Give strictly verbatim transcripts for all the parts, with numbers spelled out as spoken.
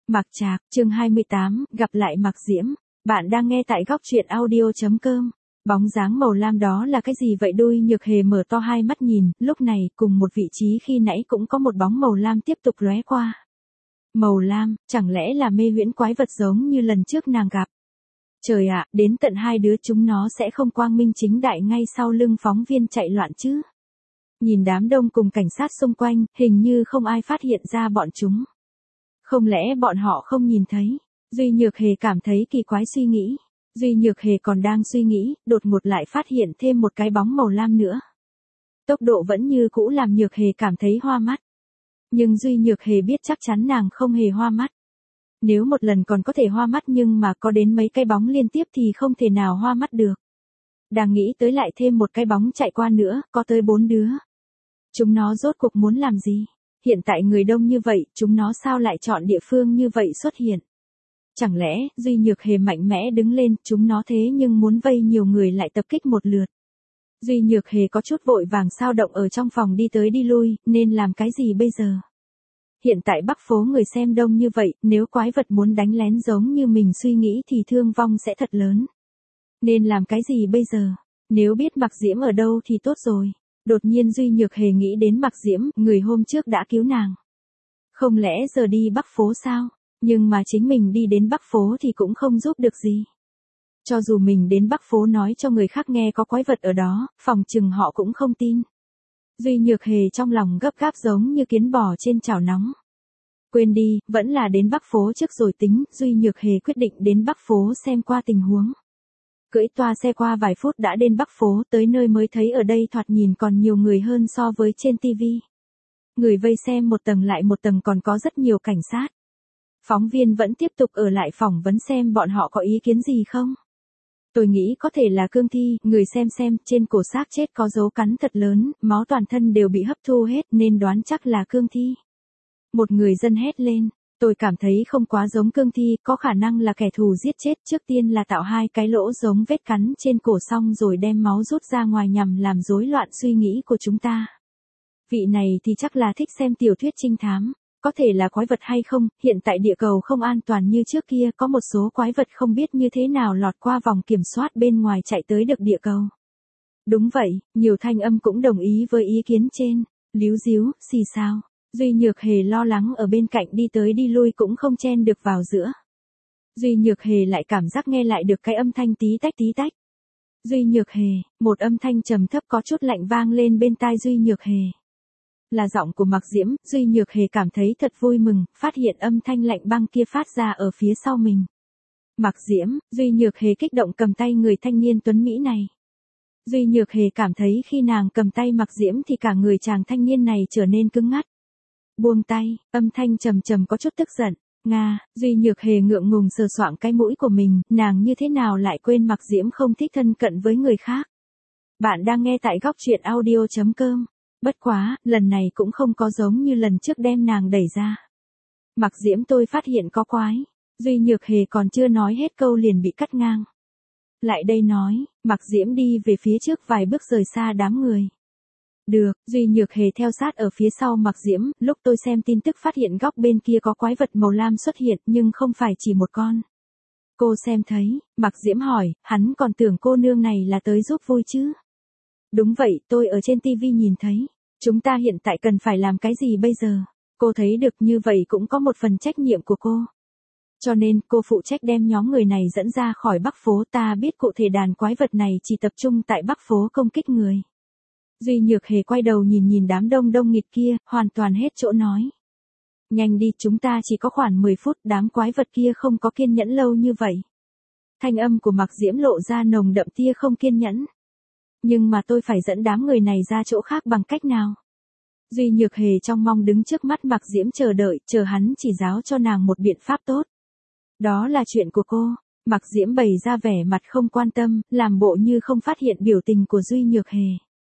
Mạc Trạc, chương hai mươi tám, gặp lại Mạc Diễm. Bạn đang nghe tại góc truyện audio chấm com. Bóng dáng màu lam đó là cái gì vậy? Đôi Nhược Hề mở to hai mắt nhìn, lúc này, cùng một vị trí khi nãy cũng có một bóng màu lam tiếp tục lóe qua. Màu lam, chẳng lẽ là mê huyễn quái vật giống như lần trước nàng gặp? Trời ạ, đến tận hai đứa chúng nó sẽ không quang minh chính đại ngay sau lưng phóng viên chạy loạn chứ? Nhìn đám đông cùng cảnh sát xung quanh, hình như không ai phát hiện ra bọn chúng. Không lẽ bọn họ không nhìn thấy? Duy Nhược Hề cảm thấy kỳ quái suy nghĩ. Duy Nhược Hề còn đang suy nghĩ, đột ngột lại phát hiện thêm một cái bóng màu lam nữa. Tốc độ vẫn như cũ làm Nhược Hề cảm thấy hoa mắt. Nhưng Duy Nhược Hề biết chắc chắn nàng không hề hoa mắt. Nếu một lần còn có thể hoa mắt nhưng mà có đến mấy cái bóng liên tiếp thì không thể nào hoa mắt được. Đang nghĩ tới lại thêm một cái bóng chạy qua nữa, có tới bốn đứa. Chúng nó rốt cuộc muốn làm gì? Hiện tại người đông như vậy, chúng nó sao lại chọn địa phương như vậy xuất hiện? Chẳng lẽ, Duy Nhược Hề mạnh mẽ đứng lên, chúng nó thế nhưng muốn vây nhiều người lại tập kích một lượt. Duy Nhược Hề có chút vội vàng sao động ở trong phòng đi tới đi lui, nên làm cái gì bây giờ? Hiện tại Bắc phố người xem đông như vậy, nếu quái vật muốn đánh lén giống như mình suy nghĩ thì thương vong sẽ thật lớn. Nên làm cái gì bây giờ? Nếu biết Mạc Diễm ở đâu thì tốt rồi. Đột nhiên Duy Nhược Hề nghĩ đến Mạc Diễm, người hôm trước đã cứu nàng. Không lẽ giờ đi Bắc phố sao? Nhưng mà chính mình đi đến Bắc phố thì cũng không giúp được gì. Cho dù mình đến Bắc phố nói cho người khác nghe có quái vật ở đó, phòng chừng họ cũng không tin. Duy Nhược Hề trong lòng gấp gáp giống như kiến bò trên chảo nóng. Quên đi, vẫn là đến Bắc phố trước rồi tính, Duy Nhược Hề quyết định đến Bắc phố xem qua tình huống. Cưỡi toa xe qua vài phút đã đến Bắc phố, tới nơi mới thấy ở đây thoạt nhìn còn nhiều người hơn so với trên tivi. Người vây xem một tầng lại một tầng, còn có rất nhiều cảnh sát. Phóng viên vẫn tiếp tục ở lại phỏng vấn xem bọn họ có ý kiến gì không. Tôi nghĩ có thể là cương thi, người xem xem, trên cổ xác chết có dấu cắn thật lớn, máu toàn thân đều bị hấp thu hết nên đoán chắc là cương thi. Một người dân hét lên. Tôi cảm thấy không quá giống cương thi, có khả năng là kẻ thù giết chết, trước tiên là tạo hai cái lỗ giống vết cắn trên cổ xong rồi đem máu rút ra ngoài nhằm làm rối loạn suy nghĩ của chúng ta. Vị này thì chắc là thích xem tiểu thuyết trinh thám, có thể là quái vật hay không, hiện tại địa cầu không an toàn như trước kia, có một số quái vật không biết như thế nào lọt qua vòng kiểm soát bên ngoài chạy tới được địa cầu. Đúng vậy, nhiều thanh âm cũng đồng ý với ý kiến trên, líu díu, xì xào. Duy Nhược Hề lo lắng ở bên cạnh đi tới đi lui cũng không chen được vào giữa. Duy Nhược Hề lại cảm giác nghe lại được cái âm thanh tí tách tí tách. Duy Nhược Hề, một âm thanh trầm thấp có chút lạnh vang lên bên tai Duy Nhược Hề. Là giọng của Mạc Diễm, Duy Nhược Hề cảm thấy thật vui mừng, phát hiện âm thanh lạnh băng kia phát ra ở phía sau mình. Mạc Diễm, Duy Nhược Hề kích động cầm tay người thanh niên tuấn Mỹ này. Duy Nhược Hề cảm thấy khi nàng cầm tay Mạc Diễm thì cả người chàng thanh niên này trở nên cứng ngắt. Buông tay, âm thanh trầm trầm có chút tức giận. Nga, Duy Nhược Hề ngượng ngùng sờ soạng cái mũi của mình, nàng như thế nào lại quên Mạc Diễm không thích thân cận với người khác. Bạn đang nghe tại góc truyện audio chấm com. Bất quá, lần này cũng không có giống như lần trước đem nàng đẩy ra. Mạc Diễm, tôi phát hiện có quái. Duy Nhược Hề còn chưa nói hết câu liền bị cắt ngang. Lại đây nói, Mạc Diễm đi về phía trước vài bước rời xa đám người. Được, Duy Nhược Hề theo sát ở phía sau Mạc Diễm, lúc tôi xem tin tức phát hiện góc bên kia có quái vật màu lam xuất hiện nhưng không phải chỉ một con. Cô xem thấy, Mạc Diễm hỏi, hắn còn tưởng cô nương này là tới giúp vui chứ. Đúng vậy, tôi ở trên tivi nhìn thấy. Chúng ta hiện tại cần phải làm cái gì bây giờ? Cô thấy được như vậy cũng có một phần trách nhiệm của cô. Cho nên, cô phụ trách đem nhóm người này dẫn ra khỏi Bắc phố, ta biết cụ thể đàn quái vật này chỉ tập trung tại Bắc phố công kích người. Duy Nhược Hề quay đầu nhìn nhìn đám đông đông nghịt kia, hoàn toàn hết chỗ nói. Nhanh đi, chúng ta chỉ có khoảng mười phút, đám quái vật kia không có kiên nhẫn lâu như vậy. Thanh âm của Mạc Diễm lộ ra nồng đậm tia không kiên nhẫn. Nhưng mà tôi phải dẫn đám người này ra chỗ khác bằng cách nào? Duy Nhược Hề trong mong đứng trước mắt Mạc Diễm chờ đợi, chờ hắn chỉ giáo cho nàng một biện pháp tốt. Đó là chuyện của cô. Mạc Diễm bày ra vẻ mặt không quan tâm, làm bộ như không phát hiện biểu tình của Duy Nhược Hề.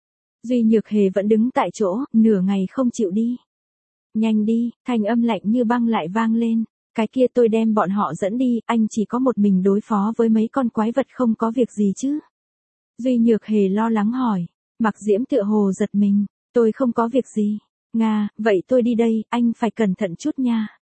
Duy Nhược Hề vẫn đứng tại chỗ, nửa ngày không chịu đi. Nhanh đi, thanh âm lạnh như băng lại vang lên. Cái kia tôi đem bọn họ dẫn đi, anh chỉ có một mình đối phó với mấy con quái vật không có việc gì chứ? Duy Nhược Hề lo lắng hỏi. Mạc Diễm tựa hồ giật mình. Tôi không có việc gì. Nga, vậy tôi đi đây, anh phải cẩn thận chút nha.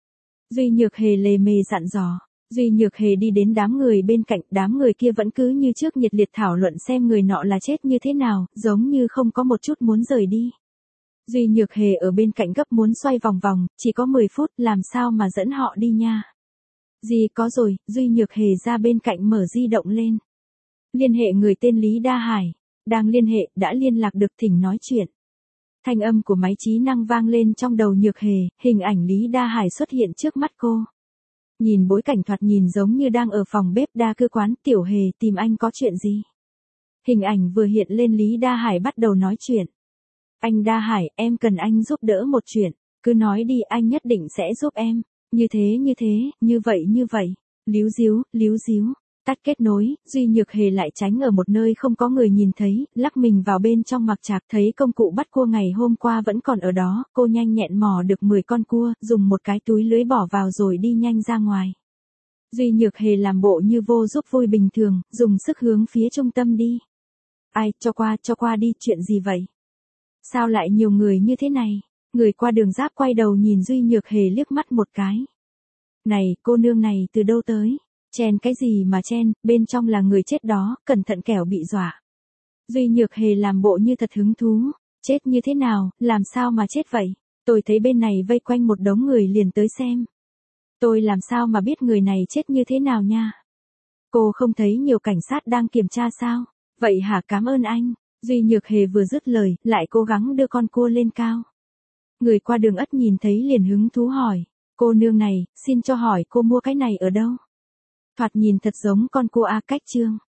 Duy Nhược Hề lề mề dặn dò. Duy Nhược Hề đi đến đám người bên cạnh, đám người kia vẫn cứ như trước nhiệt liệt thảo luận xem người nọ là chết như thế nào, giống như không có một chút muốn rời đi. Duy Nhược Hề ở bên cạnh gấp muốn xoay vòng vòng, chỉ có mười phút, làm sao mà dẫn họ đi nha. Gì có rồi, Duy Nhược Hề ra bên cạnh mở di động lên. Liên hệ người tên Lý Đa Hải. Đang liên hệ, đã liên lạc được, thỉnh nói chuyện. Thanh âm của máy trí năng vang lên trong đầu Nhược Hề, hình ảnh Lý Đa Hải xuất hiện trước mắt cô. Nhìn bối cảnh thoạt nhìn giống như đang ở phòng bếp đa cư quán, Tiểu Hề tìm anh có chuyện gì? Hình ảnh vừa hiện lên Lý Đa Hải bắt đầu nói chuyện. Anh Đa Hải, em cần anh giúp đỡ một chuyện, cứ nói đi anh nhất định sẽ giúp em. Như thế như thế, như vậy như vậy. Líu díu, líu díu. Tắt kết nối, Duy Nhược Hề lại tránh ở một nơi không có người nhìn thấy, lắc mình vào bên trong mặc trạc, thấy công cụ bắt cua ngày hôm qua vẫn còn ở đó, cô nhanh nhẹn mò được mười con cua, dùng một cái túi lưới bỏ vào rồi đi nhanh ra ngoài. Duy Nhược Hề làm bộ như vô giúp vui bình thường, dùng sức hướng phía trung tâm đi. Ai, cho qua, cho qua đi, chuyện gì vậy? Sao lại nhiều người như thế này? Người qua đường giáp quay đầu nhìn Duy Nhược Hề liếc mắt một cái. Này, cô nương này từ đâu tới? Chen cái gì mà chen, bên trong là người chết đó, cẩn thận kẻo bị dọa. Duy Nhược Hề làm bộ như thật hứng thú. Chết như thế nào, làm sao mà chết vậy? Tôi thấy bên này vây quanh một đống người liền tới xem. Tôi làm sao mà biết người này chết như thế nào nha? Cô không thấy nhiều cảnh sát đang kiểm tra sao? Vậy hả, cảm ơn anh. Duy Nhược Hề vừa dứt lời, lại cố gắng đưa con cua lên cao. Người qua đường ất nhìn thấy liền hứng thú hỏi. Cô nương này, xin cho hỏi cô mua cái này ở đâu? Thoạt nhìn thật giống con cua A Cách Trương.